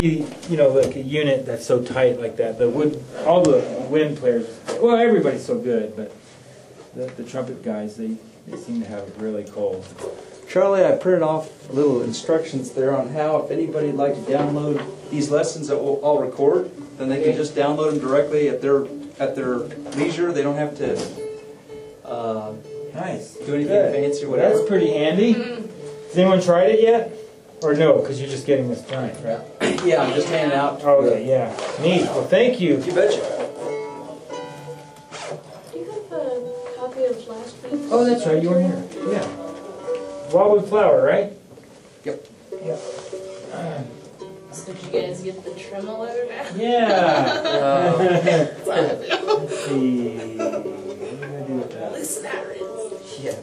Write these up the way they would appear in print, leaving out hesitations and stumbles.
You know, like a unit that's so tight like that. All the wind players, well, everybody's so good, but the trumpet guys, they seem to have it really cold. Charlie, I printed off little instructions there on how, if anybody would like to download these lessons that I'll record, then they can just download them directly at their leisure. They don't have to Nice. do anything fancy or whatever. That's pretty handy. Has anyone tried it yet? Or no, because you're just getting this tonight, right? Yeah, I'm just handing out. Oh, okay, yeah. Neat. Well, thank you. You betcha. Do you have a copy of last week's? Oh, that's right. You were here. Yeah. Wildwood Flower, right? Yep. Yep. So did you guys get the tremolo down? Yeah. Let's see. What am I gonna do with that? Listen, that is. Yeah.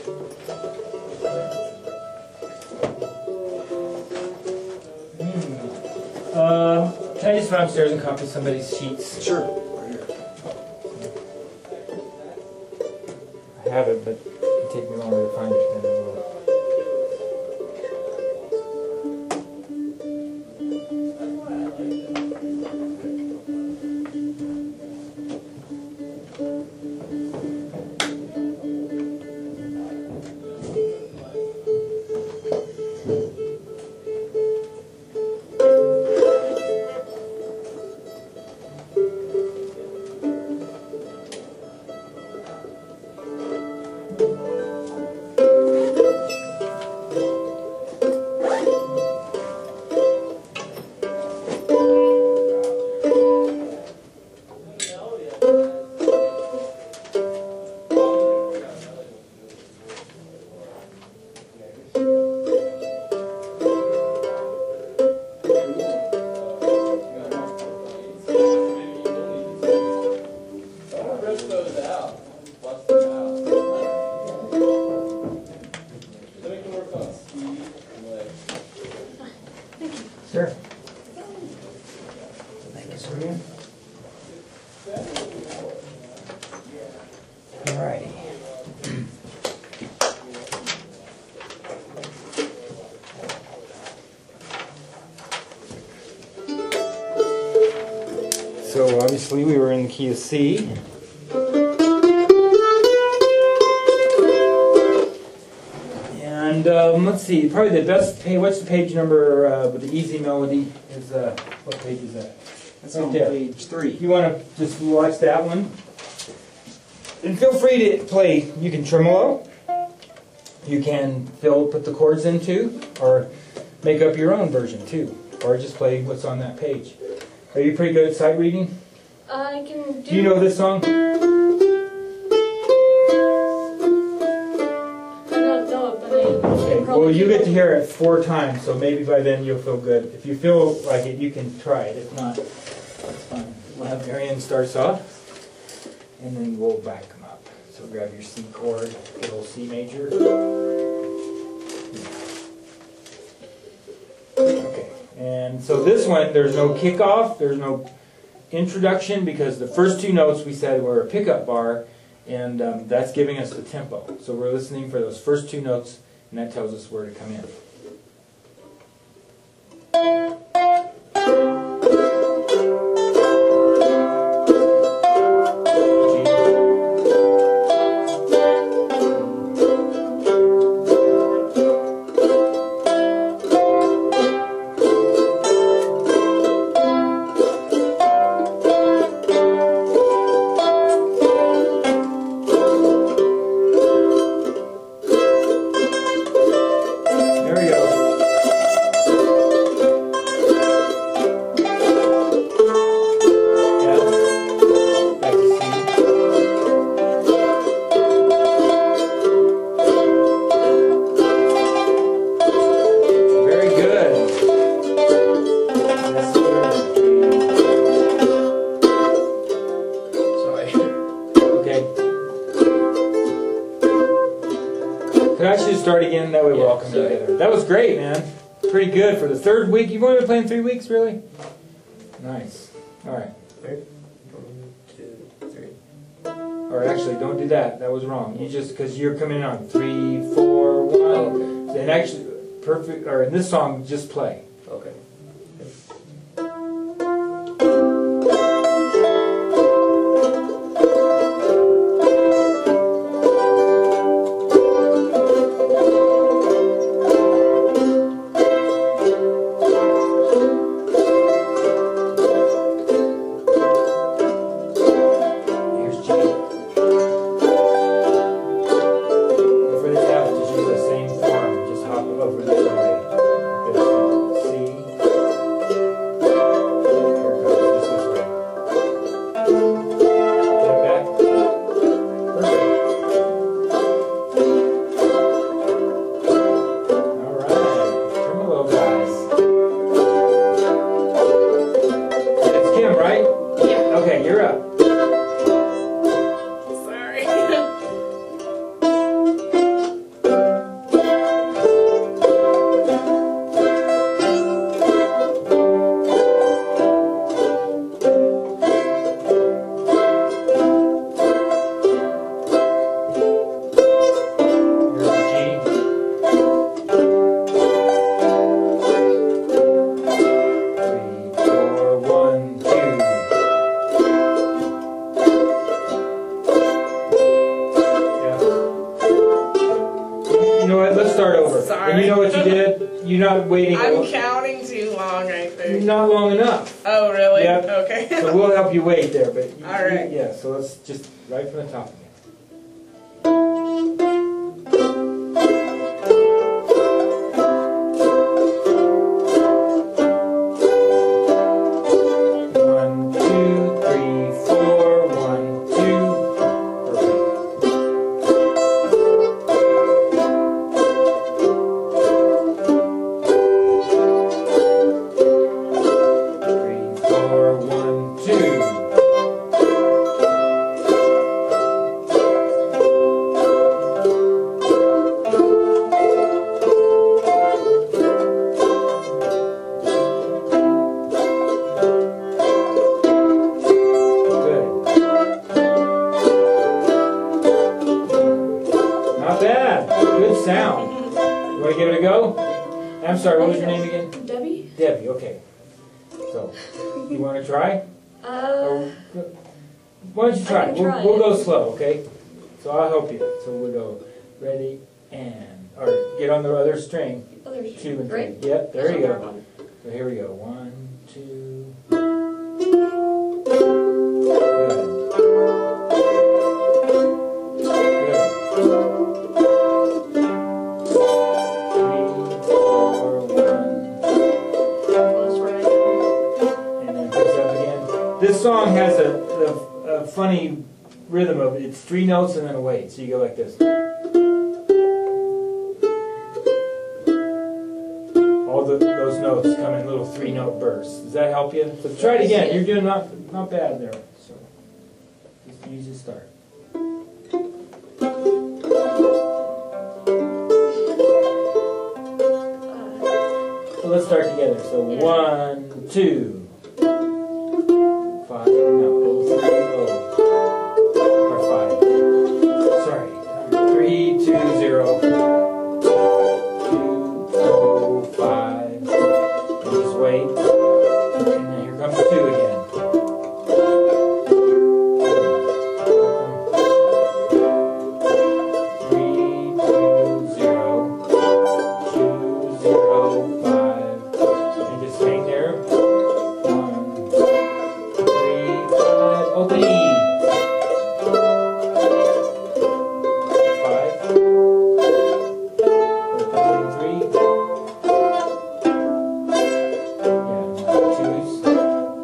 Can I just run upstairs and copy somebody's sheets? Sure. Right here. I have it, but it'll take me longer to find it than it will. Sure. Thank you, sir. Alrighty. So obviously we were in the key of C. And let's see, probably the best page, what's the page number with the easy melody is, what page is that? That's Right on there. page 3. You want to just watch that one? And feel free to play, you can tremolo, you can put the chords into, or make up your own version too, or just play what's on that page. Are you pretty good at sight reading? I can do. Do you know this song? I don't know it, but I Okay, can probably well you do get it. to hear it 4 times, so maybe by then you'll feel good. If you feel like it, you can try it. If not, that's fine. We'll have Marianne starts off, and then we'll back them up. So grab your C chord, good old C major. Okay, and so this one, there's no kickoff, there's no introduction, because the first 2 notes we said were a pickup bar, and that's giving us the tempo. So we're listening for those first 2 notes, and that tells us where to come in. There we go. Yeah. Back to C. Very good. Yes, sir. Sorry. Okay. Could I actually start again? That way we're all coming sorry. together. That was great, man. Pretty good for the 3rd week. You've only been playing 3 weeks, really? Nice. All right. 1, 2, 3. Or actually, don't do that. That was wrong. You just, because you're coming in on 3, 4, 1. And actually, perfect. Or in this song, just play. Okay. you're not waiting. I'm counting too long, I think. Not long enough. Oh, really? Yep. Okay. So we'll help you wait there, but All right. yeah. So let's just right from the top again. One, two, three, four. 1, 2. Perfect. Three, four, 1, 2. Good. Not bad. Good sound. You want to give it a go? I'm sorry, what was your name again? Debbie? Debbie, okay. So, you want to try? Or, why don't you try? I can try We'll it. go slow, okay? So I'll help you. So we'll go ready and, or get on the other string. Oh, there's 2 and 3. Right? Yep, there you Another go. one. So here we go. 1, 2. Good. Good. 3, 4, 1. Close right. And then picks up again. This song has a funny rhythm of it. It's 3 notes and then a wait. So you go like this. All those notes come in little 3-note bursts. Does that help you? So try it again. You're doing not bad there. So just use your start. So let's start together. So 1, 2, 5. No, 3, 0. Or 5. Sorry. 3, 2, 0. 2, 0, 5. And just wait. And then here comes 2 again. 3, 2, 0. 2, 0, 5. And just hang there. 1, 3, 5. Open E. 5. Open 3. Yeah, 2s. 5.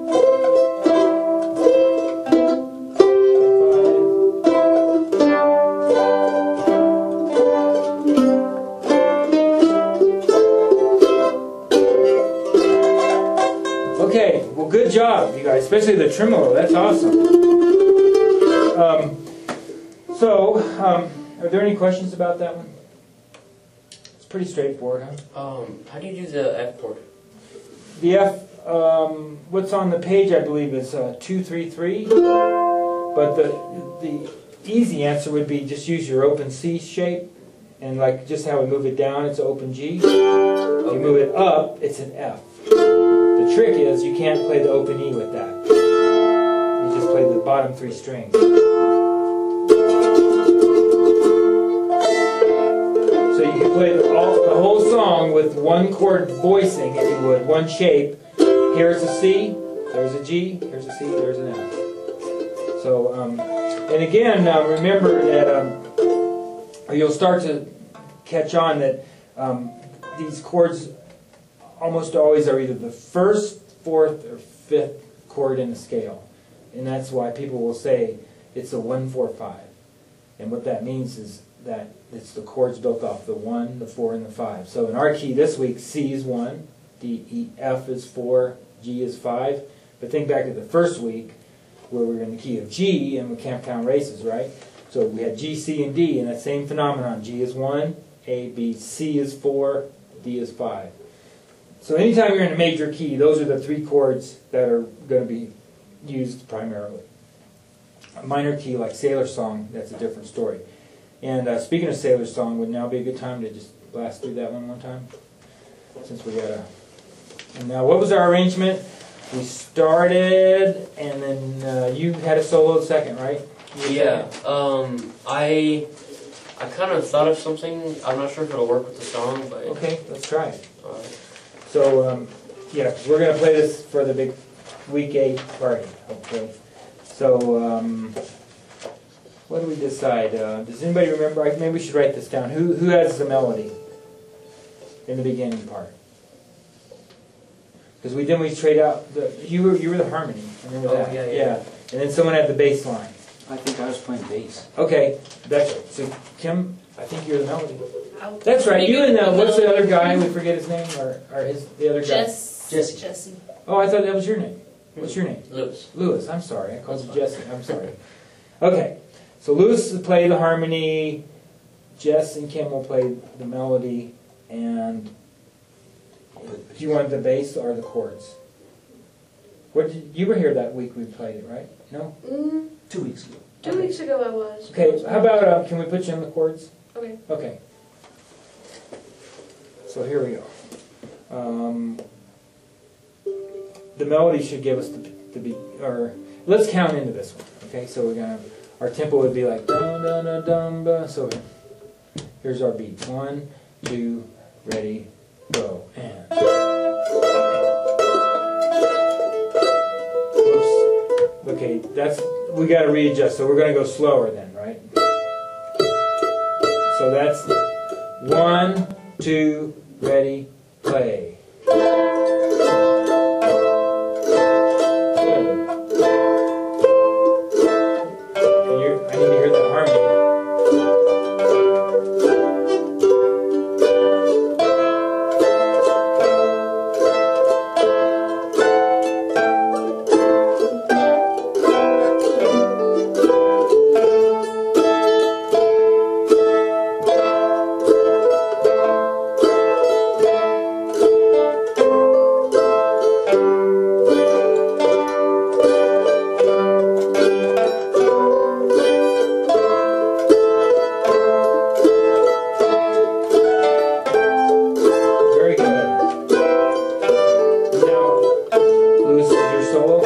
Okay, well, good job, you guys, especially the tremolo. That's awesome. Are there any questions about that one? It's pretty straightforward, huh? How do you do the F chord? The F, what's on the page, I believe, is 2-3-3. But the easy answer would be just use your open C shape, and like just how we move it down, it's an open G. If you move it up, it's an F. The trick is you can't play the open E with that. You just play the bottom 3 strings. So you can play the whole song with 1 chord voicing, if you would, 1 shape. Here's a C, there's a G, here's a C, there's an F. So, and again, remember that you'll start to catch on that these chords almost always are either the 1st, 4th, or 5th chord in the scale. And that's why people will say it's a 1-4-5. And what that means is that it's the chords built off the 1, the 4, and the 5. So in our key this week, C is 1, D, E, F is 4, G is 5. But think back to the first week where we were in the key of G and with Camptown Races, right? So we had G, C, and D, and that same phenomenon. G is 1, A, B, C is 4, D is 5. So anytime you're in a major key, those are the 3 chords that are going to be used primarily. A minor key like Sailor Song, that's a different story. And speaking of Sailor Song, would now be a good time to just blast through that one more time? Since we got a... And now, what was our arrangement? We started, and then you had a solo second, right? Yeah. I kind of thought of something. I'm not sure if it'll work with the song, but Okay, let's try it. Alright. So, yeah, 'cause we're gonna play this for the big week 8 party, hopefully. So, what do we decide? Does anybody remember? Maybe we should write this down. Who has the melody in the beginning part? Because we trade out you were the harmony. Remember Oh, that? yeah. And then someone had the bass line. I think I was playing bass. Okay, that's right. So Kim, I think you're the melody. I'll- That's right. You and what's the Melody. other guy? We forget his name, or the other guy. Jesse. Jesse. Oh, I thought that was your name. What's your name? Lewis. Lewis. I'm sorry. I called you Jesse. I'm sorry. Okay. So Lewis will play the harmony. Jess and Kim will play the melody. And do you want the bass or the chords? You were here that week we played it, right? No? 2 weeks ago. 2 weeks ago I was. Okay. How about can we put you on the chords? Okay. Okay. So here we go. The melody should give us the beat, or let's count into this one. Okay, so our tempo would be like dum dum dum dum dum. So here's our beat. 1, 2, ready, go, and. Whoops. Okay, we got to readjust. So we're going to go slower then, right? So that's 1, 2, ready, play. I need to hear that harmony. Very good. Now, Lewis, is your solo?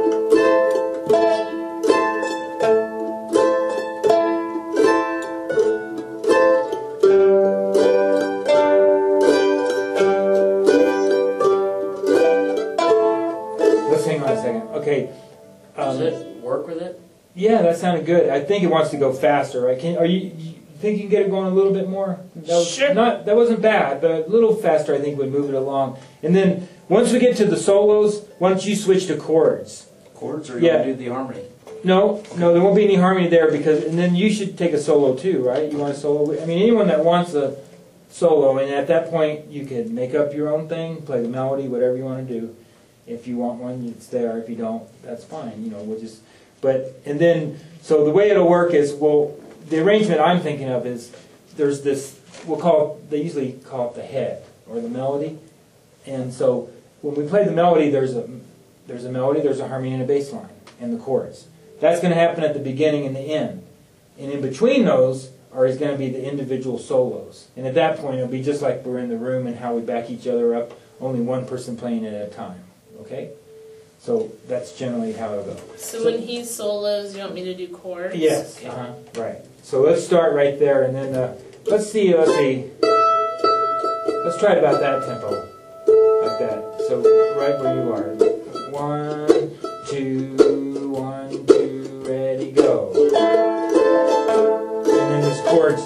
Let's hang on a second. Okay. Does it work with it? Yeah, that sounded good. I think it wants to go faster, right? You think you can get it going a little bit more? Sure. That wasn't bad, but a little faster I think would move it along. And then once we get to the solos, why don't you switch to chords? Chords, or you Yeah. want to do the harmony? No, there won't be any harmony there and then you should take a solo too, right? You want a solo? I mean, anyone that wants a solo, and at that point you can make up your own thing, play the melody, whatever you want to do. If you want one, it's there. If you don't, that's fine. We'll just. So the way it'll work is, the arrangement I'm thinking of is, there's this, they usually call it the head, or the melody. And so when we play the melody, there's a melody, there's a harmony and a bass line, and the chorus. That's going to happen at the beginning and the end. And in between those is going to be the individual solos. And at that point, it'll be just like we're in the room and how we back each other up, only one person playing it at a time. Okay? So that's generally how it'll go. So when he solos, you want me to do chords? Yes. Right. So let's start right there, and then let's see. Let's try it about that tempo, like that. So right where you are. 1, 2, 1, 2, ready, go. And then there's chords.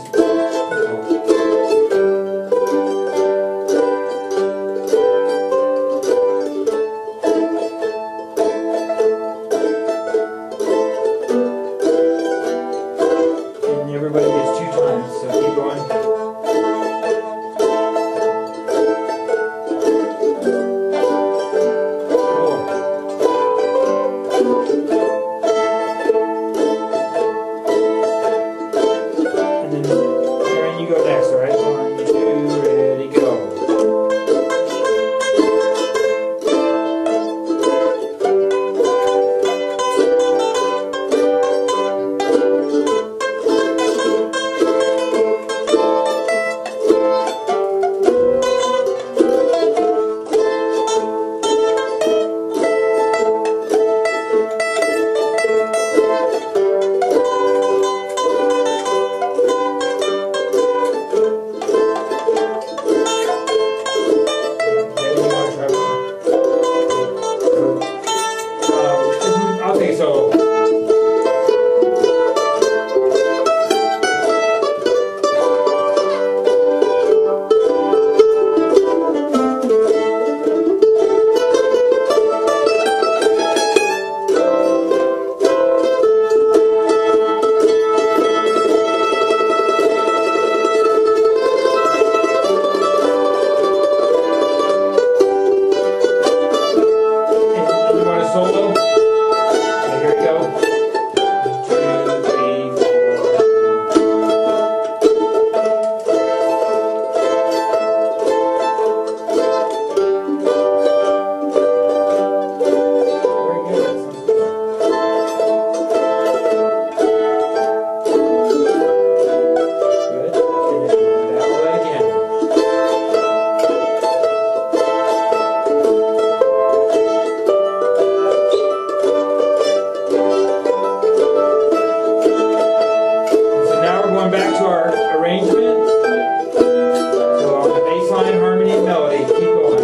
Everybody gets 2 times, so keep going. Cool. solo. Okay, here we go. 1, 2, 3, 4. Very good. That sounds good. Good. And then that way again. So now we're going back to our arrangement. So on the bass line, harmony, and melody, keep going.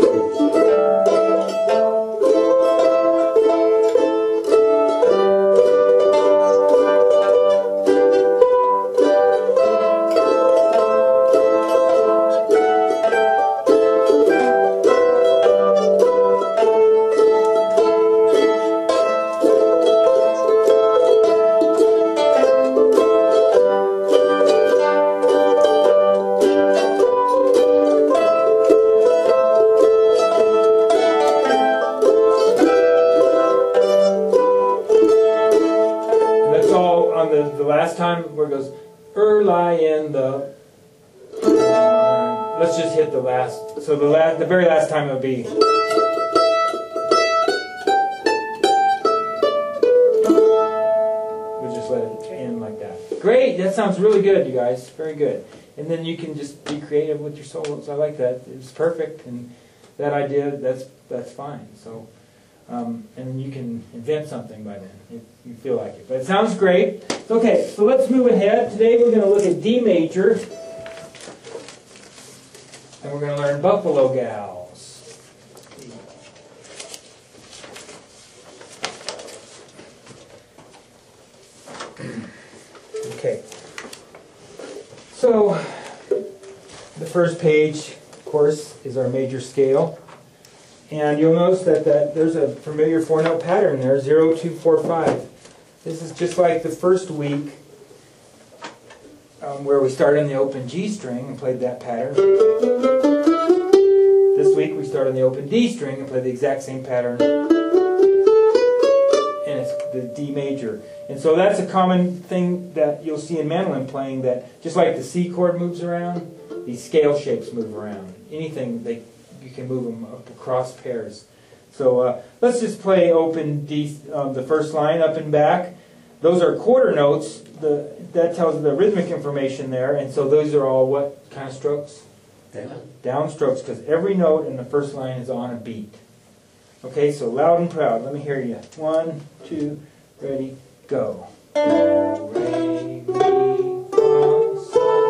And that's all on the last time where it goes, lie in the. Let's just hit the last. So the very last time it'll be. We'll just let it end like that. Great, that sounds really good, you guys. Very good. And then you can just be creative with your solos. I like that. It's perfect, and that idea, that's fine. So. And you can invent something by then if you feel like it. But it sounds great. Okay, so let's move ahead. Today we're going to look at D major. And we're going to learn Buffalo Gals. Okay. So, the first page, of course, is our major scale. And you'll notice that there's a familiar 4-note pattern there, 0, 2, 4, 5. This is just like the first week where we started on the open G string and played that pattern. This week we start on the open D string and play the exact same pattern. And it's the D major. And so that's a common thing that you'll see in mandolin playing, that just like the C chord moves around, these scale shapes move around. Anything you can move them up across pairs. So let's just play open D, the first line, up and back. Those are quarter notes. That tells the rhythmic information there. And so those are all what kind of strokes? Down strokes, because every note in the first line is on a beat. Okay, so loud and proud. Let me hear you. 1, 2, ready, go. Do, re, mi, fa, sol.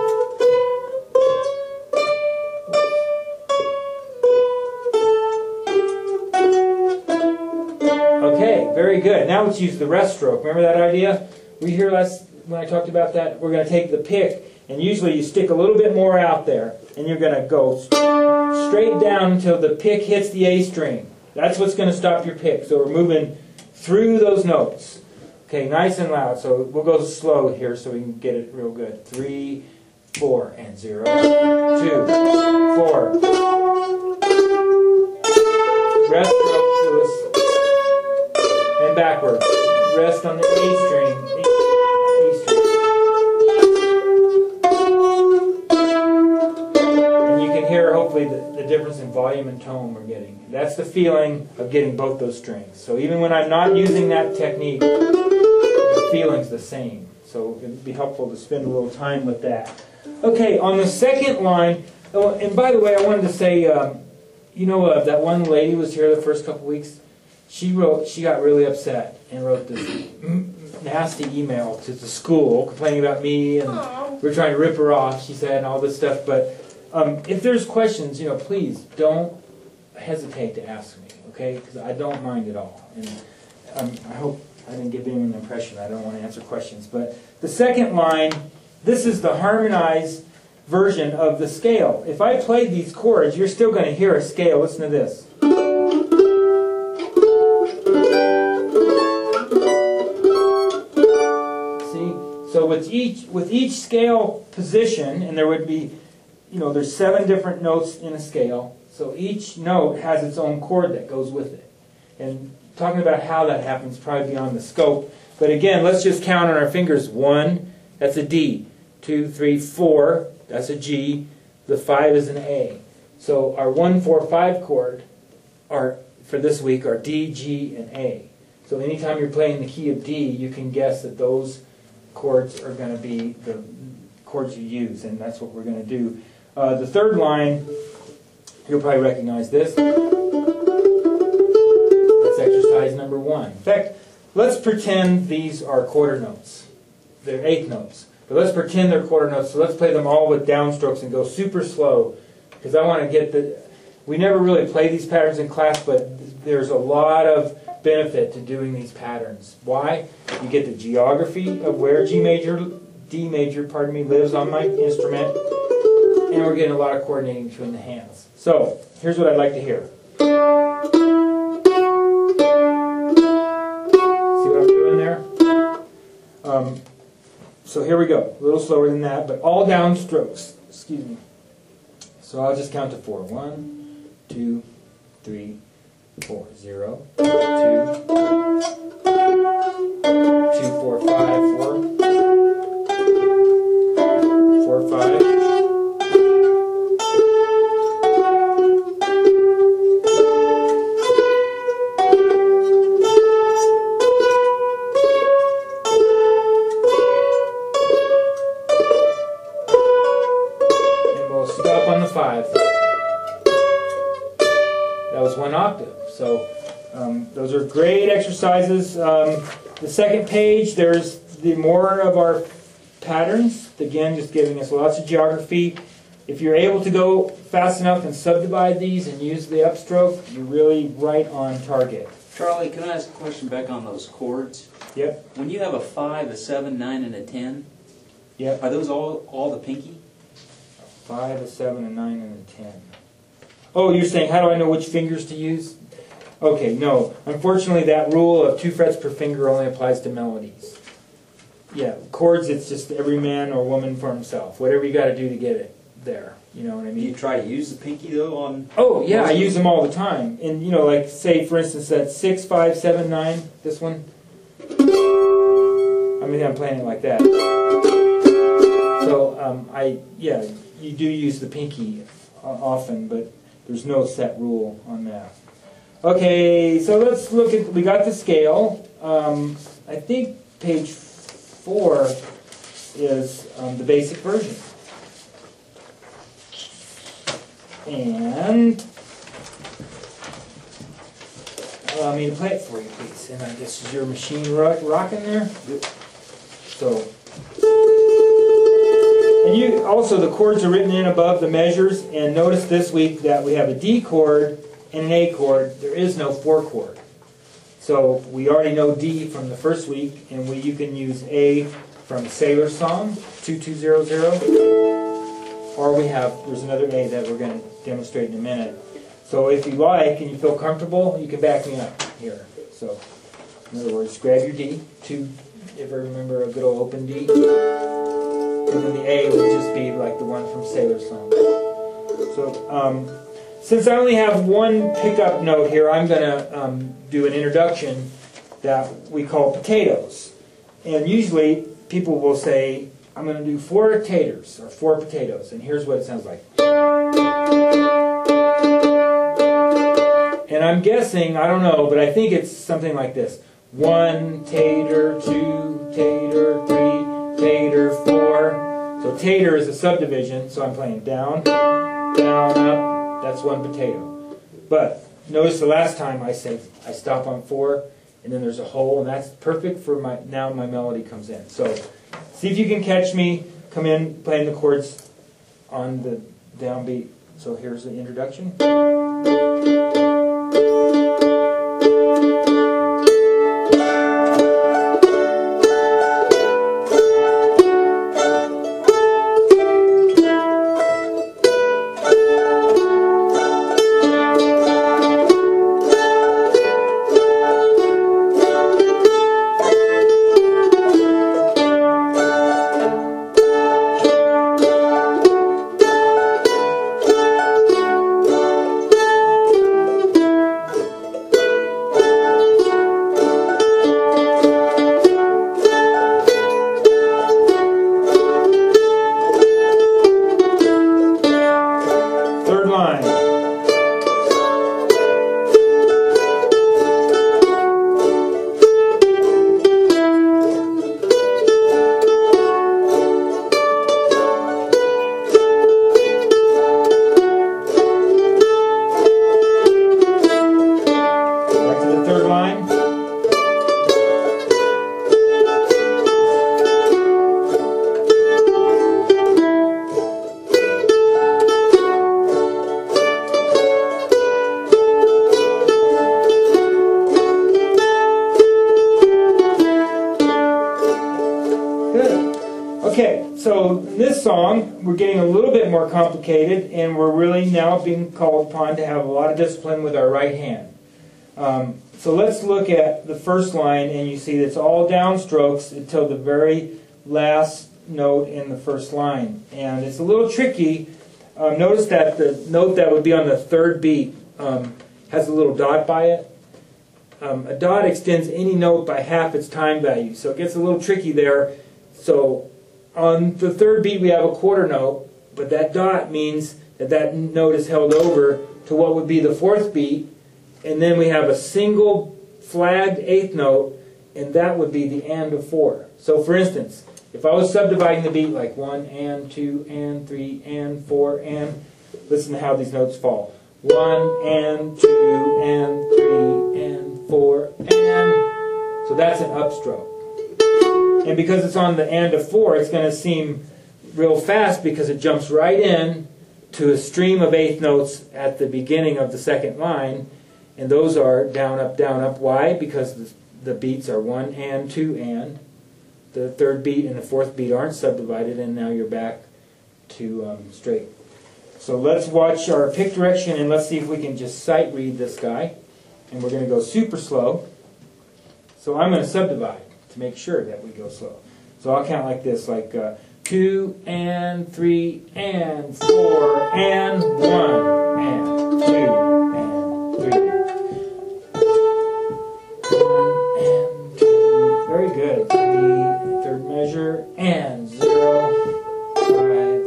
Okay, very good. Now let's use the rest stroke. Remember that idea? We hear when I talked about that, we're going to take the pick, and usually you stick a little bit more out there, and you're going to go straight down until the pick hits the A string. That's what's going to stop your pick. So we're moving through those notes. Okay, nice and loud. So we'll go slow here so we can get it real good. 3, 4, and 0, 2, 4. Rest stroke, Lewis. And backward. Rest on the A string. A string. And you can hear, hopefully, the difference in volume and tone we're getting. That's the feeling of getting both those strings. So even when I'm not using that technique, the feeling's the same. So it would be helpful to spend a little time with that. Okay, on the second line, oh, and by the way, I wanted to say, that one lady was here the first couple weeks. She got really upset and wrote this nasty email to the school complaining about me, and we're trying to rip her off, she said, and all this stuff. But if there's questions, please don't hesitate to ask me, okay? Because I don't mind at all. And I hope I didn't give anyone an impression I don't want to answer questions. But the second line, this is the harmonized version of the scale. If I played these chords, you're still going to hear a scale. Listen to this. So with each scale position, and there would be, there's 7 different notes in a scale. So each note has its own chord that goes with it. And talking about how that happens, probably beyond the scope. But again, let's just count on our fingers. 1, that's a D. 2, 3, 4, that's a G. The 5 is an A. So our 1, 4, 5 chord are, for this week, are D, G, and A. So anytime you're playing the key of D, you can guess that those chords are going to be the chords you use, and that's what we're going to do. The third line, you'll probably recognize this. That's exercise number 1. In fact, let's pretend these are quarter notes. They're eighth notes. But let's pretend they're quarter notes, so let's play them all with downstrokes and go super slow. Because I want to get the... We never really play these patterns in class, but there's a lot of benefit to doing these patterns. Why? You get the geography of where D major, lives on my instrument, and we're getting a lot of coordinating between the hands. So, here's what I'd like to hear. See what I'm doing there? So here we go. A little slower than that, but all down strokes. Excuse me. So I'll just count to 4. 1, 2, 3, 4. 0, 2, 2, 4, 5, 4, 4, 5. And we'll stop on the 5. That was 1 octave. So those are great exercises. The second page, there's the more of our patterns. Again, just giving us lots of geography. If you're able to go fast enough and subdivide these and use the upstroke, you're really right on target. Charlie, can I ask a question back on those chords? Yep. When you have a 5, a 7, 9, and a 10, Yep. are those all the pinky? 5, a 7, a 9, and a 10. Oh, you're saying how do I know which fingers to use? Okay, no. Unfortunately, that rule of 2 frets per finger only applies to melodies. Yeah, chords, it's just every man or woman for himself. Whatever you got to do to get it there. You know what I Do you mean? try to use the pinky, though, on... Oh, yeah, I use them all the time. And, you know, like, say, for instance, that 6, 5, 7, 9, this one. I mean, I'm playing it like that. So, you do use the pinky often, but there's no set rule on that. Okay, so let's look at, we got the scale. I think page 4 is the basic version. And allow me to play it for you, please. And I guess is your machine rocking there? Yep. So, and you also, the chords are written in above the measures. And notice this week that we have a D chord and an A chord. There is no 4 chord. So we already know D from the first week, and you can use A from Sailor Song 2200. Or there's another A that we're going to demonstrate in a minute. So if you like and you feel comfortable, you can back me up here. So, in other words, grab your D, if I remember a good old open D. And then the A would just be like the one from Sailor Song. So, since I only have one pickup note here, I'm going to do an introduction that we call potatoes. And usually people will say, I'm going to do 4 taters, or 4 potatoes, and here's what it sounds like. And I'm guessing, I don't know, but I think it's something like this. 1 tater, 2 tater, 3 tater, 4. So tater is a subdivision, so I'm playing down, down, up. That's 1 potato. But notice the last time I stop on 4, and then there's a hole, and that's perfect for now my melody comes in. So see if you can catch me come in playing the chords on the downbeat. So here's the introduction. line. Okay, so in this song, we're getting a little bit more complicated, and we're really now being called upon to have a lot of discipline with our right hand. So let's look at the first line, and you see it's all downstrokes until the very last note in the first line. And it's a little tricky. Notice that the note that would be on the third beat has a little dot by it. A dot extends any note by half its time value, so it gets a little tricky there. So on the third beat we have a quarter note, but that dot means that that note is held over to what would be the fourth beat, and then we have a single flagged eighth note, and that would be the and of 4. So for instance, if I was subdividing the beat like 1 and 2 and 3 and 4 and, listen to how these notes fall. 1 and 2 and 3 and 4 and, so that's an upstroke. And because it's on the and of 4, it's going to seem real fast because it jumps right in to a stream of eighth notes at the beginning of the second line. And those are down, up, down, up. Why? Because the beats are 1 and 2 and. The third beat and the fourth beat aren't subdivided, and now you're back to straight. So let's watch our pick direction, and let's see if we can just sight read this guy. And we're going to go super slow. So I'm going to subdivide to make sure that we go slow. So I'll count like this, like 2 and 3 and 4 and 1 and 2 and 3. 1 and 2. Very good. 3, third measure, and 0, 5,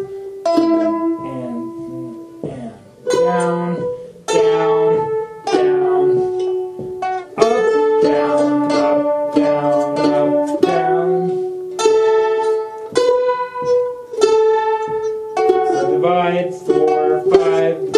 and down, down, down, up, down, up, down, up, down. So divide 4, 5.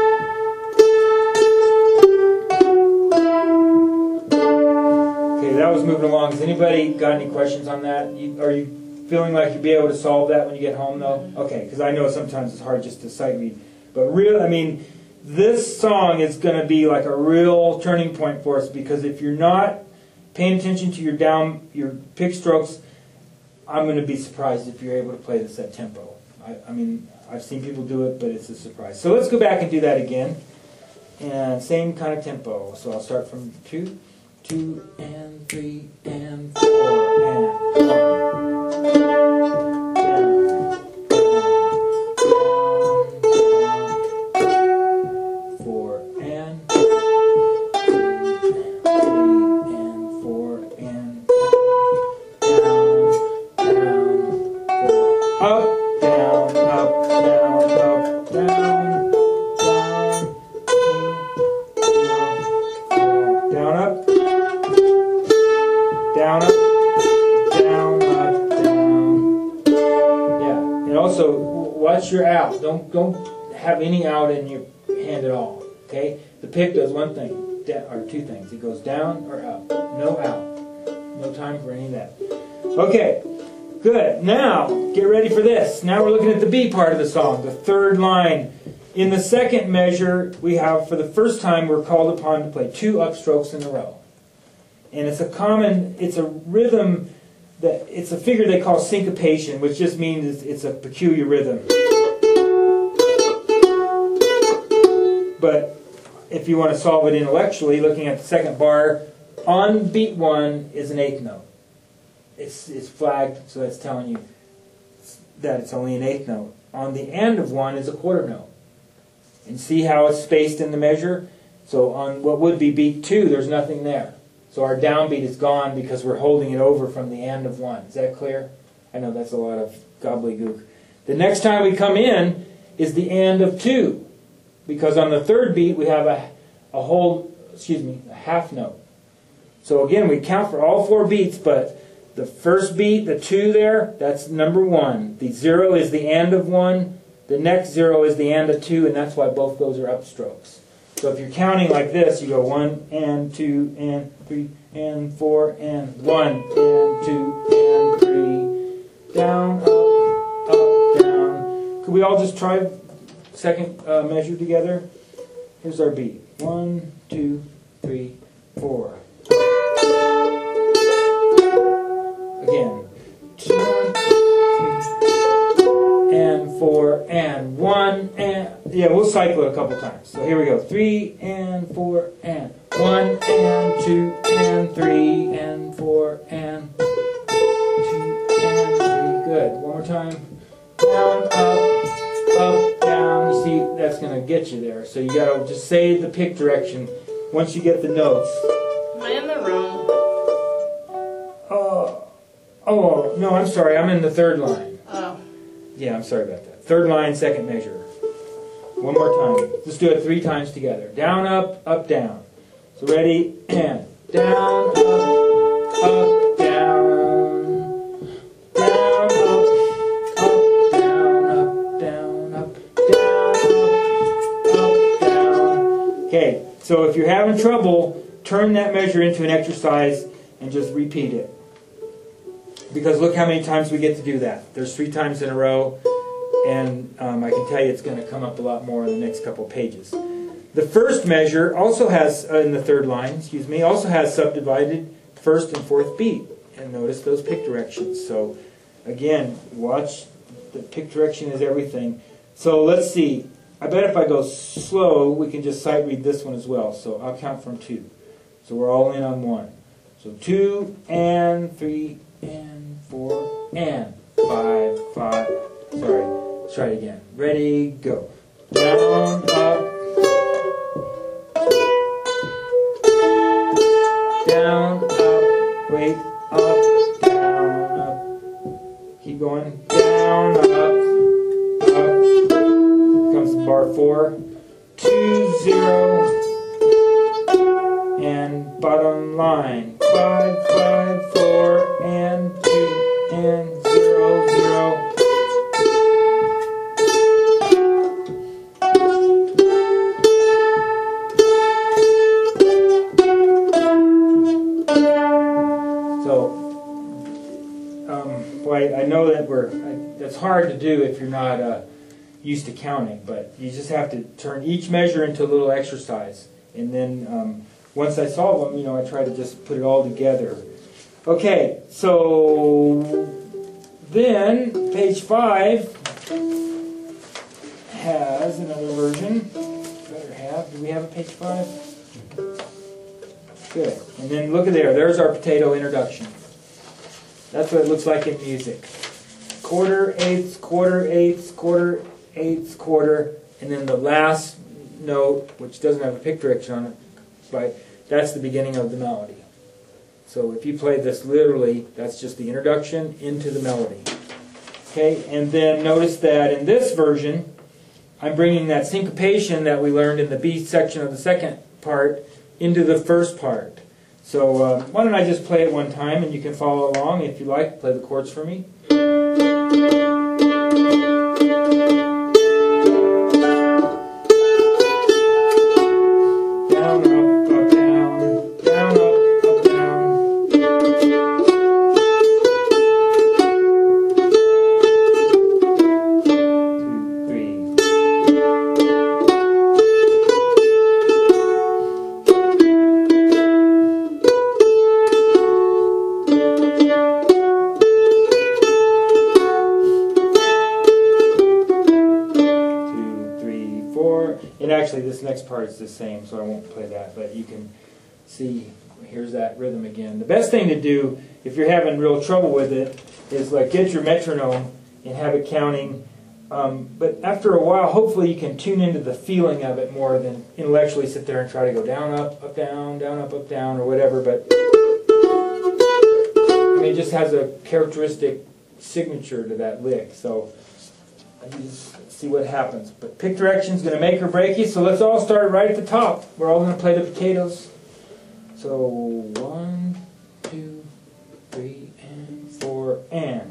Okay, that was moving along. Has anybody got any questions on that? Are you feeling like you'll be able to solve that when you get home, though? Okay, because I know sometimes it's hard just to sight read. But really, I mean, this song is going to be like a real turning point for us, because if you're not paying attention to your pick strokes, I'm going to be surprised if you're able to play this at tempo. I mean, I've seen people do it, but it's a surprise. So let's go back and do that again. And same kind of tempo. So I'll start from 2, 2 and 3 and 4 and 1. Watch your out. Don't have any out in your hand at all. Okay? The pick does one thing, or two things. It goes down or up. No out. No time for any of that. Okay. Good. Now, get ready for this. Now we're looking at the B part of the song, the third line. In the second measure, we have, for the first time, we're called upon to play 2 upstrokes in a row. And it's a rhythm. It's a figure they call syncopation, which just means it's a peculiar rhythm. But if you want to solve it intellectually, looking at the second bar, on beat 1 is an eighth note. It's flagged, so that's telling you that it's only an eighth note. On the end of 1 is a quarter note. And see how it's spaced in the measure? So on what would be beat 2, there's nothing there. So our downbeat is gone because we're holding it over from the end of 1. Is that clear? I know that's a lot of gobbledygook. The next time we come in is the end of 2. Because on the third beat we have a half note. So again, we count for all 4 beats, but the first beat, the 2 there, that's number 1. The 0 is the end of 1. The next 0 is the end of 2, and that's why both those are upstrokes. So if you're counting like this, you go 1 and 2 and 3 and 4 and 1 and 2 and 3. Down, up, down. Could we all just try second measure together? Here's our beat. 1, 2, 3, 4. Again. 2 and 4 and 1 and yeah, we'll cycle it a couple times. So here we go. 3 and 4 and 1 and 2 and 3 and 4 and 2 and 3. Good. One more time. Down, up, down. You see, that's going to get you there. So you got to just say the pick direction once you get the notes. Am I in the room? Oh, no, I'm sorry. I'm in the third line. Oh. Yeah, I'm sorry about that. Third line, second measure. One more time. Let's do it 3 times together. Down, up, down. So ready, and down, up, down. Down, up, down, up, down, up, down. Okay, so if you're having trouble, turn that measure into an exercise and just repeat it. Because look how many times we get to do that. There's 3 times in a row, and I can tell you it's going to come up a lot more in the next couple pages. The first measure also has, in the third line, also has subdivided first and fourth beat. And notice those pick directions. So again, watch, the pick direction is everything. So let's see. I bet if I go slow, we can just sight read this one as well. So I'll count from 2. So we're all in on 1. So 2 and 3 and 4 and 5, 5. Sorry, let's try it again. Ready, go. Down, up. Down, up. Wait, up, down, up. Keep going. Down, up. Comes bar 4. 2, 0. And bottom line. 5, 5, 4, and 2, and 0, 0. So, boy, I know that that's hard to do if you're not used to counting, but you just have to turn each measure into a little exercise, and then once I solve them, I try to just put it all together. Okay, so then page 5 has another version. Better have. Do we have a page 5? Good. And then look at there. There's our potato introduction. That's what it looks like in music. Quarter, eighths, quarter, eighths, quarter, eighths, quarter, and then the last note, which doesn't have a pick direction on it, but that's the beginning of the melody. So if you play this literally, that's just the introduction into the melody. Okay, and then notice that in this version, I'm bringing that syncopation that we learned in the B section of the second part into the first part. So why don't I just play it one time, and you can follow along if you like. Play the chords for me. And actually this next part is the same, so I won't play that, but you can see, here's that rhythm again. The best thing to do, if you're having real trouble with it, is like get your metronome and have it counting. But after a while, hopefully you can tune into the feeling of it more than intellectually sit there and try to go down, up, down, up, down, or whatever. But I mean, it just has a characteristic signature to that lick. So you just see what happens. But pick direction is going to make or break you. So let's all start right at the top. We're all going to play the potatoes. So 1, 2, 3, and 4, and.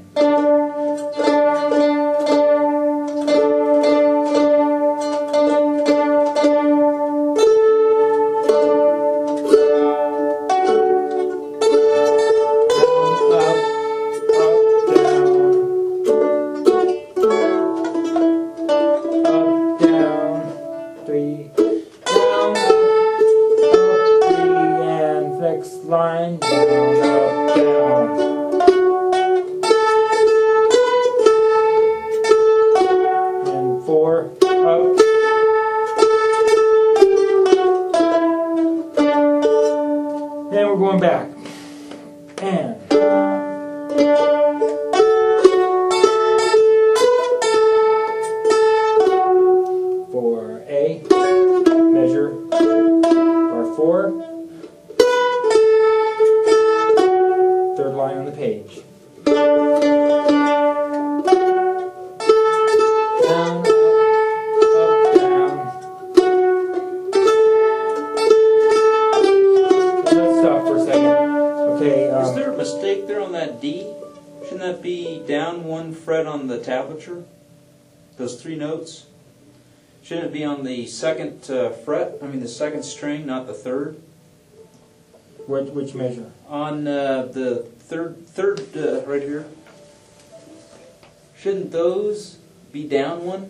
And 4, up. Then we're going back. And. For A, measure, bar 4, third line on the page. Down, up, down. Let's stop for a second. Okay. Is there a mistake there on that D? Shouldn't that be down 1 fret on the tablature? Those 3 notes? Shouldn't it be on the 2nd fret? I mean the 2nd string, not the 3rd? Which measure? On the third right here. Shouldn't those be down 1?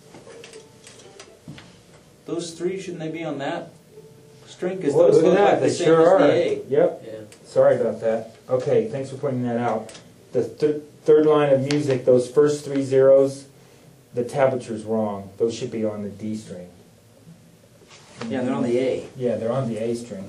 Those 3, shouldn't they be on that string? Because Well, those look at look that. like the They same sure as are. the A. Yep. Yeah. Sorry about that. Okay, thanks for pointing that out. The third line of music, those first 3 zeros, the tablature's wrong. Those should be on the D string. Yeah, they're on the A. Yeah, they're on the A string.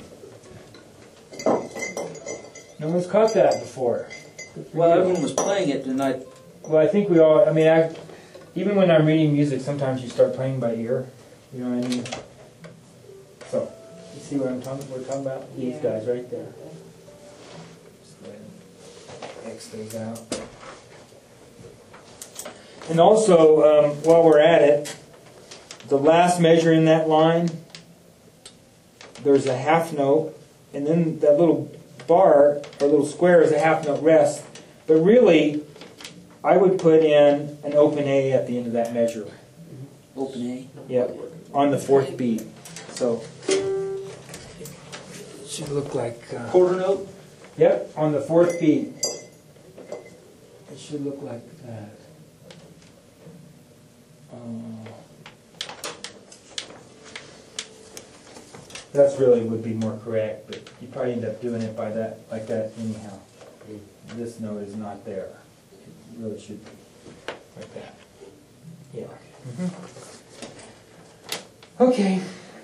No one's caught that before. Good for Well, you. everyone was playing it, and I Well, I think we all, I mean, even when I'm reading music, sometimes you start playing by ear. You know what I mean? So, you see what we're talking about? These guys right there. Just go ahead and X those out. And also, while we're at it, the last measure in that line, there's a half note, and then that little bar, or little square, is a half note rest. But really, I would put in an open A at the end of that measure. open A. Yep, on the 4th beat. So, it should look like... Quarter note. Yep, on the 4th beat. It should look like that. That's really would be more correct, but you probably end up doing it by that, like that anyhow. This note is not there. It really should be like that. Yeah. Okay.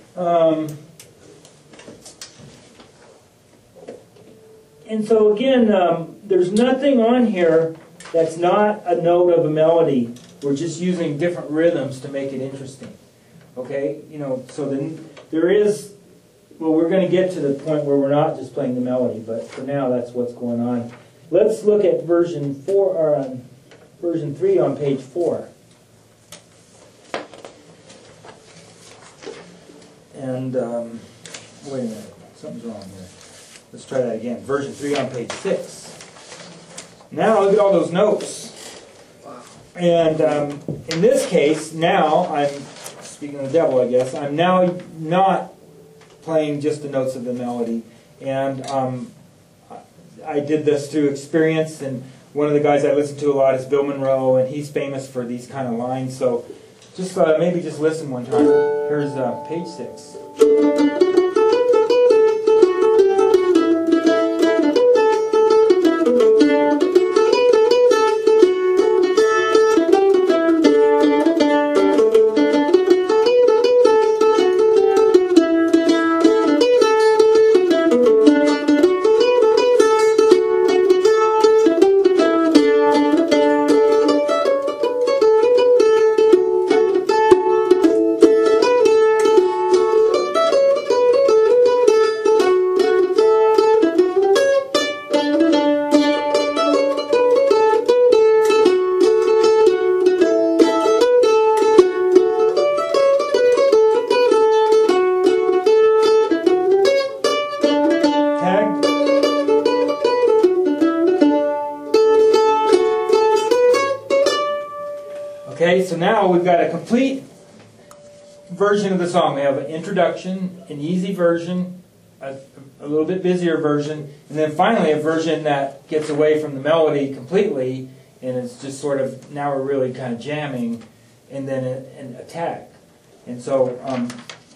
And so again, there's nothing on here that's not a note of a melody. We're just using different rhythms to make it interesting. Okay? You know, so then there is, well, we're going to get to the point where we're not just playing the melody, but for now that's what's going on. Let's look at version 4, or version 3 on page 4. And, wait a minute, something's wrong here. Let's try that again. Version 3 on page 6. Now look at all those notes. And in this case, now I'm, speaking of the devil, I guess, I'm now not playing just the notes of the melody. And I did this through experience, and one of the guys I listen to a lot is Bill Monroe, and he's famous for these kind of lines. So just maybe just listen one time. Here's page 6. Okay, so now we've got a complete version of the song. We have an introduction, an easy version, a little bit busier version, and then finally a version that gets away from the melody completely, and it's just sort of, now we're really kind of jamming, and then an attack. And so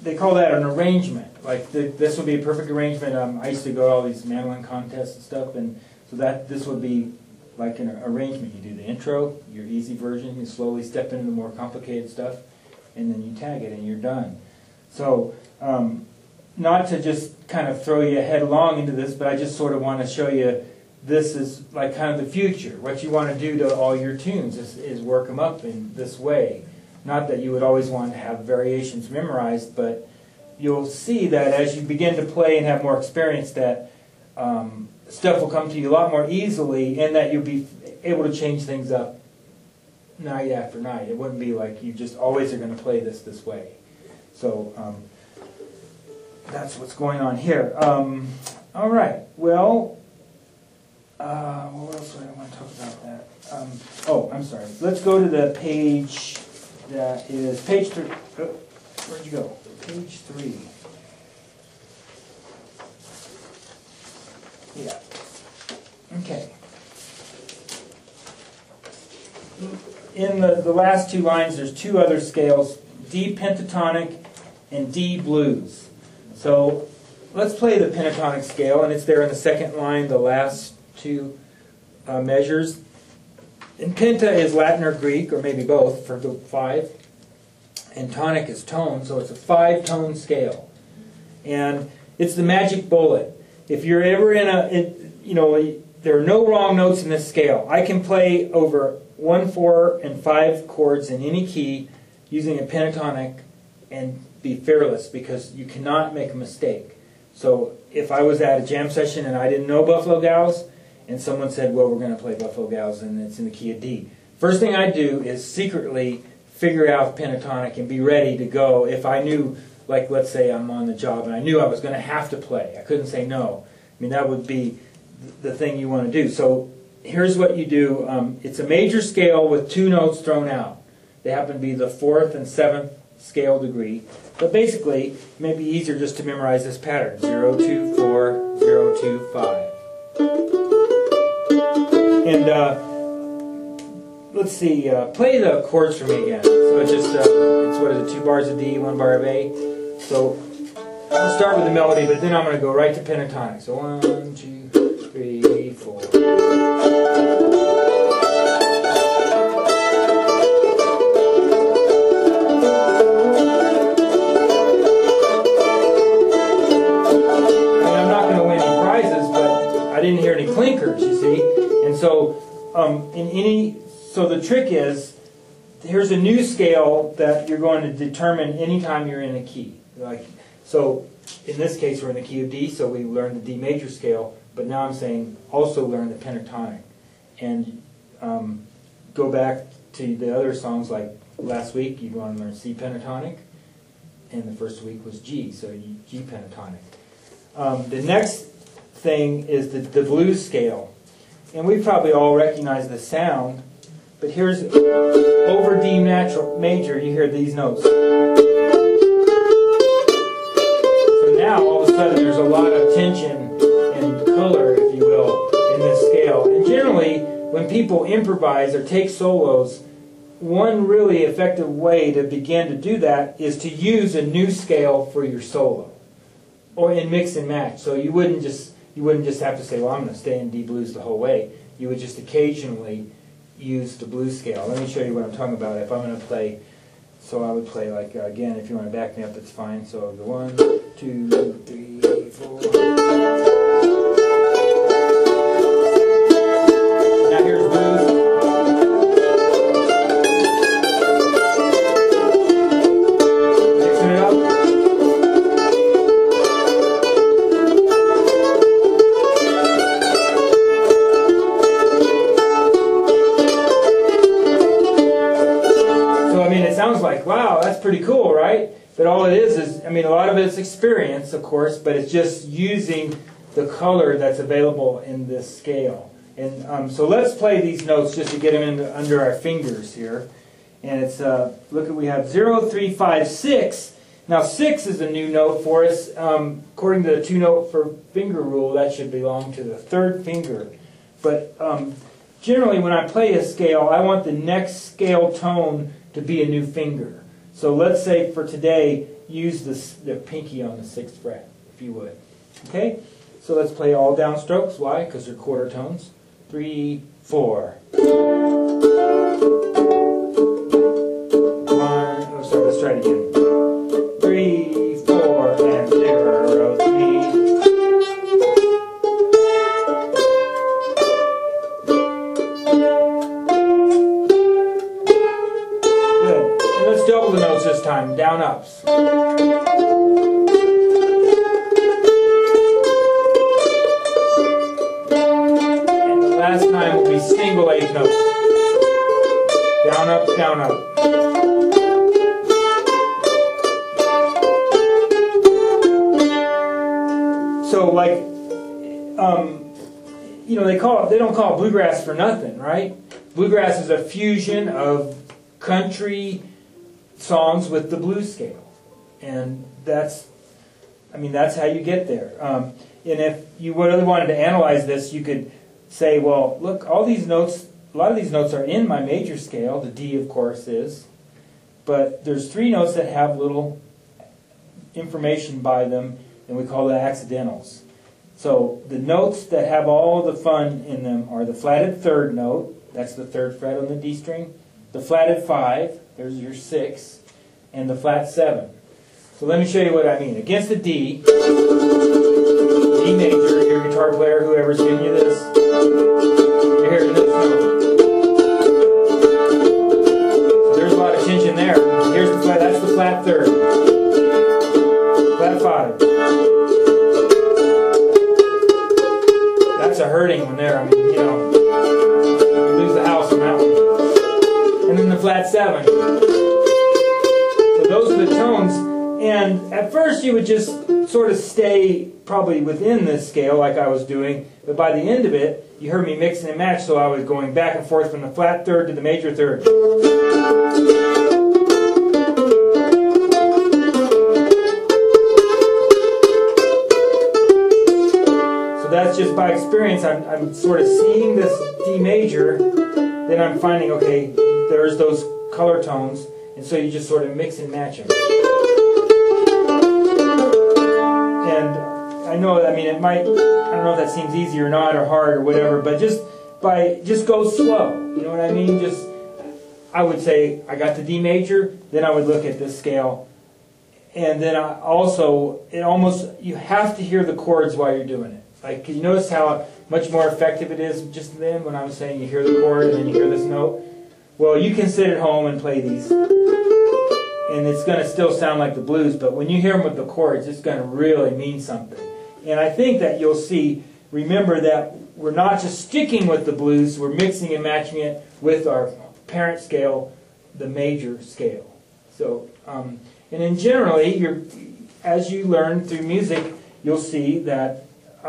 they call that an arrangement. Like this would be a perfect arrangement. I used to go to all these mandolin contests and stuff, and so this would be like an arrangement. You do the intro, your easy version, you slowly step into the more complicated stuff, and then you tag it and you're done. So not to just kind of throw you headlong into this, but I just sort of want to show you this is like kind of the future. What you want to do to all your tunes is work them up in this way. Not that you would always want to have variations memorized, but you'll see that as you begin to play and have more experience that stuff will come to you a lot more easily, and that you'll be able to change things up night after night. It wouldn't be like you just always are going to play this way. So that's what's going on here. All right. Well, what else do I want to talk about that? Oh, I'm sorry. Let's go to the page that is page 3. Oh, where'd you go? Page 3. Yeah. Okay. In the last 2 lines, there's 2 other scales, D pentatonic and D blues. So let's play the pentatonic scale, and it's there in the second line, the last 2 measures. And penta is Latin or Greek, or maybe both, for the 5. And tonic is tone, so it's a 5-tone scale. And it's the magic bullet. If you're ever there are no wrong notes in this scale. I can play over 1, 4, and 5 chords in any key using a pentatonic and be fearless, because you cannot make a mistake. So if I was at a jam session and I didn't know Buffalo Gals, and someone said, well, we're going to play Buffalo Gals and it's in the key of D, first thing I'd do is secretly figure out pentatonic and be ready to go. If I knew, like let's say I'm on the job and I knew I was going to have to play, I couldn't say no. I mean, that would be the thing you want to do. So here's what you do. It's a major scale with 2 notes thrown out. They happen to be the 4th and 7th scale degree. But basically, it may be easier just to memorize this pattern. 0, 2, 4, 0, 2, 5. And let's see, play the chords for me again. So it's just, it's what is it, 2 bars of D, 1 bar of A. So I'll start with the melody, but then I'm going to go right to pentatonic. So 1, 2, 3, 4. I didn't hear any clinkers, you see, and so so the trick is, here's a new scale that you're going to determine anytime you're in a key. So in this case we're in the key of D, so we learned the D major scale, but now I'm saying also learn the pentatonic, and go back to the other songs. Like last week you want to learn C pentatonic, and the first week was G, so G pentatonic. The next thing is the blues scale, and we probably all recognize the sound, but here's over D major, you hear these notes. So now all of a sudden there's a lot of tension and color, if you will, in this scale. And generally when people improvise or take solos, one really effective way to begin to do that is to use a new scale for your solo, or in mix and match. So you wouldn't just have to say, well, I'm going to stay in D blues the whole way. You would just occasionally use the blues scale. Let me show you what I'm talking about. If I'm going to play, so I would play like, again, if you want to back me up, that's fine. So the 1, 2, 3, 4. Now here's blues. Mixing it up. Like, wow, that's pretty cool, right? But all it is, I mean, a lot of it's experience, of course, but it's just using the color that's available in this scale. And so let's play these notes just to get them under our fingers here. And it's, look, we have 0, 3, 5, 6. Now 6 is a new note for us. According to the 2-note for finger rule, that should belong to the 3rd finger. But generally when I play a scale, I want the next scale tone to be a new finger. So let's say for today, use the pinky on the 6th fret, if you would. Okay? So let's play all downstrokes. Why? Because they're quarter tones. 3, 4. Let's try it again. 3, 4, and 0, 3. Good. And let's double the notes this time. Down ups. And the last time will be single 8th notes. Down up, down up. So, like, you know, they don't call it bluegrass for nothing, right? Bluegrass is a fusion of country songs with the blues scale, and that's how you get there. And if you really wanted to analyze this, you could say, well, look, all these notes, a lot of these notes are in my major scale. The D, of course, is, but there's 3 notes that have little information by them, and we call them accidentals. So the notes that have all the fun in them are the flatted 3rd note, that's the 3rd fret on the D string, the flatted 5, there's your 6, and the flat 7. So let me show you what I mean. Against the D, D major, your guitar player, whoever's giving you this, you're hearing this note. So there's a lot of tension there. Here's the flat, that's the flat 3rd. Flat 5. That's a hurting one there. I mean, you know, you lose the house on that one. And then the flat 7. So those are the tones. And at first you would just sort of stay probably within this scale like I was doing. But by the end of it, you heard me mixing and match. So I was going back and forth from the flat 3rd to the major 3rd. That's just by experience. I'm sort of seeing this D major, then I'm finding, okay, there's those color tones, and so you just sort of mix and match them. And I know, I mean, it might, I don't know if that seems easy or not, or hard or whatever, but just go slow. You know what I mean? Just, I would say, I got the D major, then I would look at this scale, and then you have to hear the chords while you're doing it. Like, can you notice how much more effective it is just then when I was saying you hear the chord and then you hear this note? Well, you can sit at home and play these, and it's going to still sound like the blues, but when you hear them with the chords, it's going to really mean something. And I think that you'll see, remember that we're not just sticking with the blues, we're mixing and matching it with our parent scale, the major scale. So, and then generally, as you learn through music, you'll see that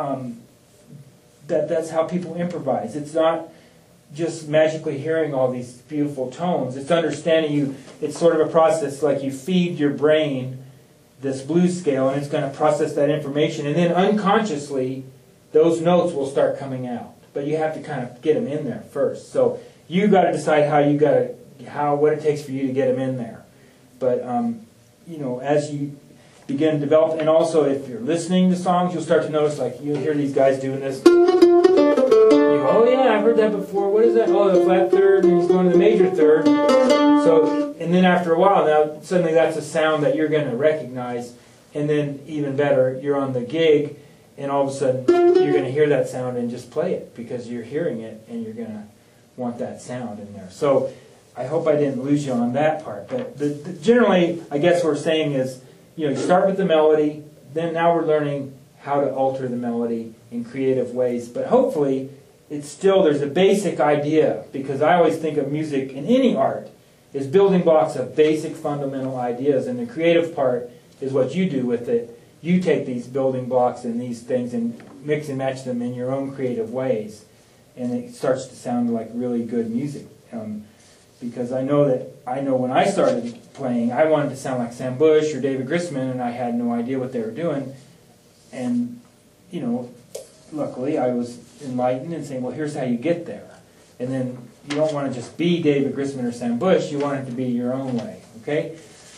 that's how people improvise. It's not just magically hearing all these beautiful tones. It's understanding it's sort of a process, like you feed your brain this blues scale and it's going to process that information, and then unconsciously those notes will start coming out. But you have to kind of get them in there first. So you got to decide what it takes for you to get them in there. But you know, as you begin to develop, and also if you're listening to songs, you'll start to notice, like you'll hear these guys doing this. You go, oh yeah, I've heard that before. What is that? Oh, the flat 3rd, and he's going to the major 3rd. So, and then after a while, now suddenly that's a sound that you're going to recognize, and then even better, you're on the gig, and all of a sudden you're going to hear that sound and just play it because you're hearing it, and you're going to want that sound in there. So, I hope I didn't lose you on that part. But generally, I guess what we're saying is, you know, you start with the melody, then now we're learning how to alter the melody in creative ways. But hopefully, there's a basic idea, because I always think of music in any art is building blocks of basic fundamental ideas, and the creative part is what you do with it. You take these building blocks and these things and mix and match them in your own creative ways, and it starts to sound like really good music. Because I know when I started playing, I wanted to sound like Sam Bush or David Grisman, and I had no idea what they were doing. And, you know, luckily I was enlightened and saying, well, here's how you get there. And then you don't want to just be David Grisman or Sam Bush, you want it to be your own way, okay?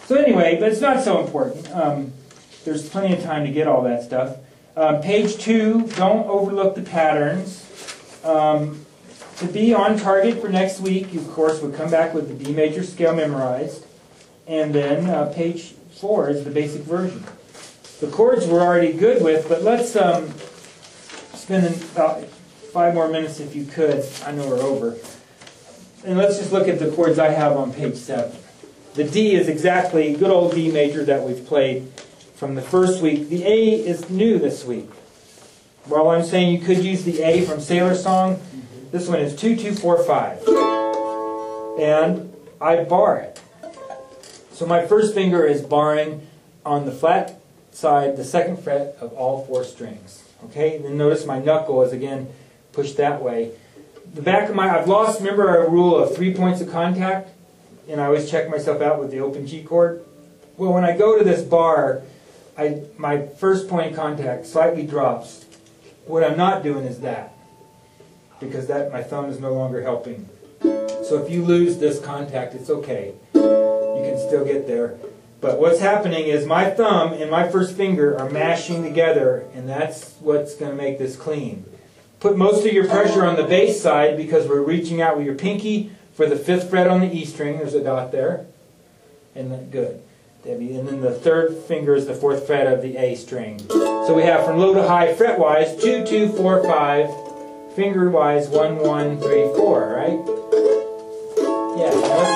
So anyway, but it's not so important. There's plenty of time to get all that stuff. Page 2, don't overlook the patterns. To be on target for next week, you of course would come back with the D major scale memorized. And then page 4 is the basic version. The chords we're already good with, but let's spend about 5 more minutes if you could. I know we're over. And let's just look at the chords I have on page 7. The D is exactly good old D major that we've played from the first week. The A is new this week. While I'm saying you could use the A from Sailor Song, this one is 2-2-4-5. And I bar it. So my first finger is barring on the flat side, the 2nd fret of all 4 strings. Okay, then notice my knuckle is again pushed that way. The back of I've lost, remember our rule of 3 points of contact? And I always check myself out with the open G chord. Well, when I go to this bar, my first point of contact slightly drops. What I'm not doing is that, because my thumb is no longer helping. So if you lose this contact, it's okay. You can still get there. But what's happening is my thumb and my first finger are mashing together, and that's what's going to make this clean. Put most of your pressure on the bass side because we're reaching out with your pinky for the 5th fret on the E string. There's a dot there. And then, good. And then the 3rd finger is the 4th fret of the A string. So we have from low to high fret-wise 2, 2, 4, 5. Finger-wise 1, 1, 3, 4, right? Yeah.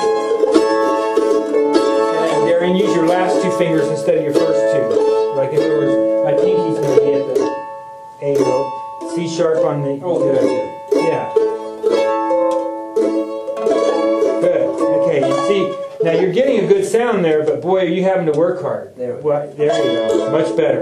And then Darian, use your last 2 fingers instead of your first 2. Like in other words, my pinky's going to be at the A note. C sharp on the yeah. Good. Okay, you see, now you're getting a good sound there, but boy, are you having to work hard. Well, there you go. Much better.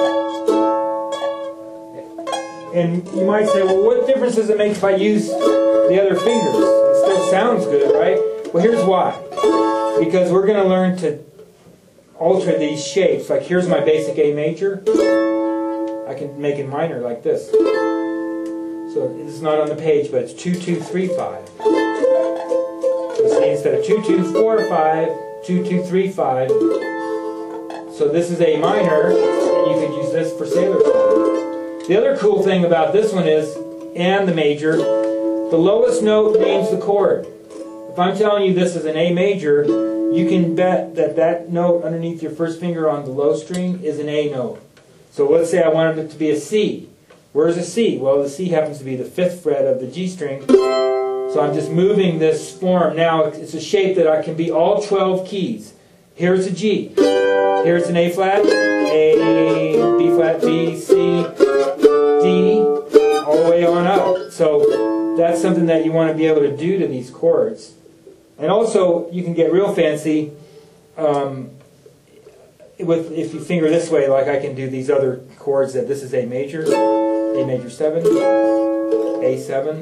And you might say, well, what difference does it make if I use the other fingers? It still sounds good, right? Well, here's why. Because we're going to learn to alter these shapes. Like here's my basic A major. I can make it minor like this. So it's not on the page, but it's 2, 2, 3, 5. So see, instead of 2, 2, 4, 5, 2, 2, 3, 5. So this is A minor, and you could use this for Sailor Song. The other cool thing about this one is, and the major, the lowest note names the chord. If I'm telling you this is an A major, you can bet that that note underneath your first finger on the low string is an A note. So let's say I wanted it to be a C. Where's a C? Well, the C happens to be the 5th fret of the G string. So I'm just moving this form. Now it's a shape that I can be all 12 keys. Here's a G. Here's an A flat, A, B flat, B, C, D, all the way on up. So that's something that you want to be able to do to these chords. And also, you can get real fancy if you finger this way, like I can do these other chords. That this is A major 7, A7,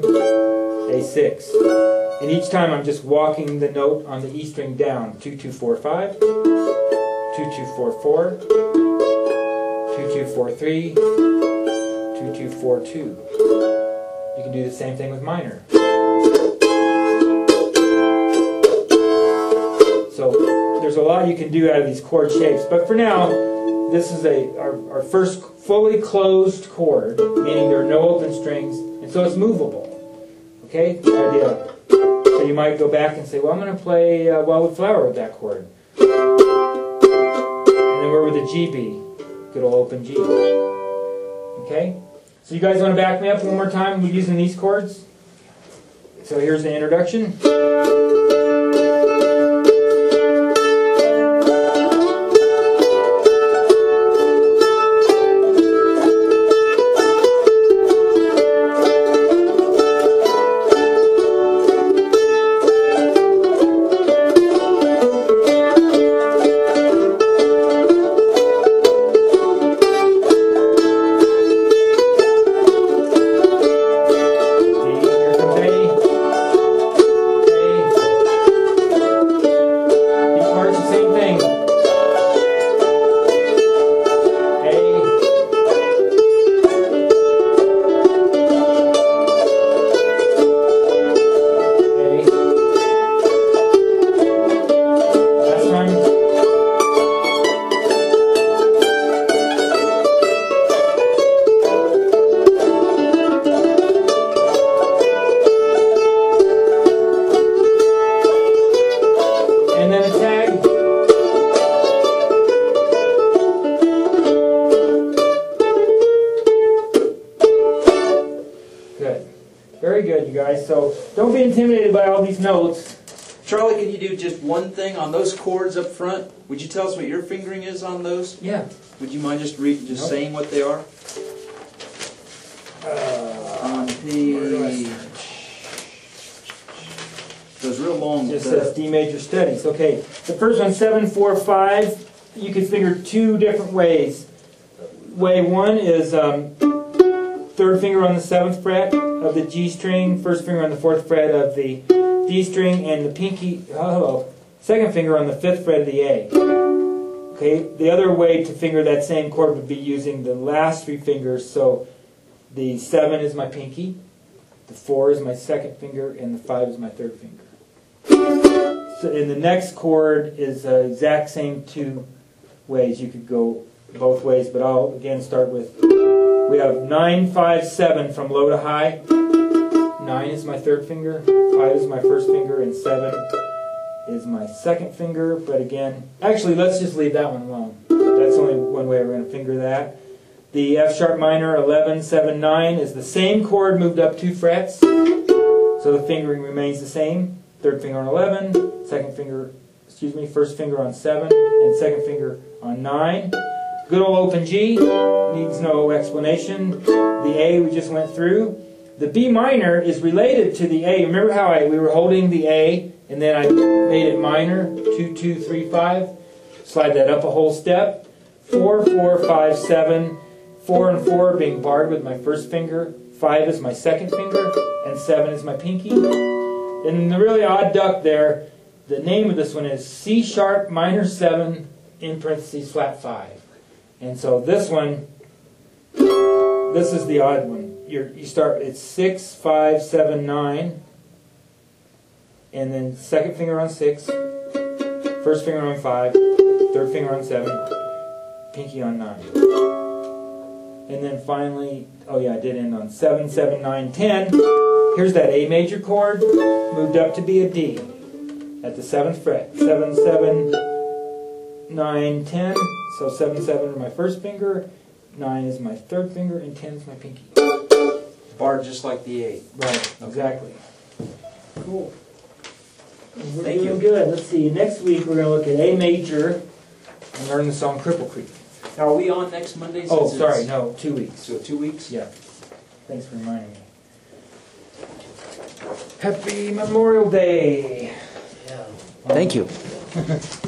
A6. And each time I'm just walking the note on the E string down. 2, 2, 4, 5, 2, 2, 4, 4, 2, 2, 4, 3, 2, 2, 4, 2. You can do the same thing with minor. So there's a lot you can do out of these chord shapes. But for now, this is our first fully closed chord, meaning there are no open strings, and so it's movable. Okay? The idea. So you might go back and say, well, I'm going to play Wildwood Flower with that chord. And then where would the G be? Good old open G. Okay? So you guys want to back me up one more time? We're using these chords. So here's the introduction. Very good, you guys. So don't be intimidated by all these notes. Charlie, can you do just one thing on those chords up front? Would you tell us what your fingering is on those? Yeah. Would you mind just Nope. saying what they are? On page... Those real long... Just says D major studies. Okay, the first one, 7, 4, 5. You can finger two different ways. Way one is third finger on the 7th fret of the G string, first finger on the 4th fret of the D string, and the pinky, second finger on the 5th fret of the A. Okay, the other way to finger that same chord would be using the last 3 fingers. So the 7 is my pinky, the 4 is my second finger, and the 5 is my third finger. So in the next chord is the exact same 2 ways. You could go both ways, but I'll again start with, we have 9, 5, 7 from low to high. 9 is my third finger, 5 is my first finger, and 7 is my second finger. But again, actually let's just leave that one alone. That's only one way we're going to finger that. The F sharp minor 11, 7, 9 is the same chord moved up 2 frets. So the fingering remains the same. Third finger on 11, first finger on 7, and second finger on 9. Good old open G, needs no explanation. The A we just went through. The B minor is related to the A. Remember how we were holding the A and then I made it minor? 2, 2, 3, 5. Slide that up a whole step. 4, 4, 5, 7. 4 and 4 being barred with my first finger. 5 is my second finger, and 7 is my pinky. And the really odd duck there, the name of this one is C sharp minor 7 in parentheses flat 5. And so this one, this is the odd one. You start, it's 6, 5, 7, 9, and then second finger on 6, first finger on 5, third finger on 7, pinky on 9. And then finally, oh yeah, I did end on 7, 7, 9, 10. Here's that A major chord, moved up to be a D at the 7th fret. 7, 7, 9, 10. So 7, 7 are my first finger, 9 is my third finger, and 10 is my pinky. Barred just like the 8. Right, exactly. Cool. We're Thank doing you. good. Let's see, next week we're going to look at A major and learn the song Cripple Creek. Now, are we on next Monday? Oh, since sorry, it's- no, 2 weeks. So 2 weeks? Yeah. Thanks for reminding me. Happy Memorial Day. Yeah. Thank you.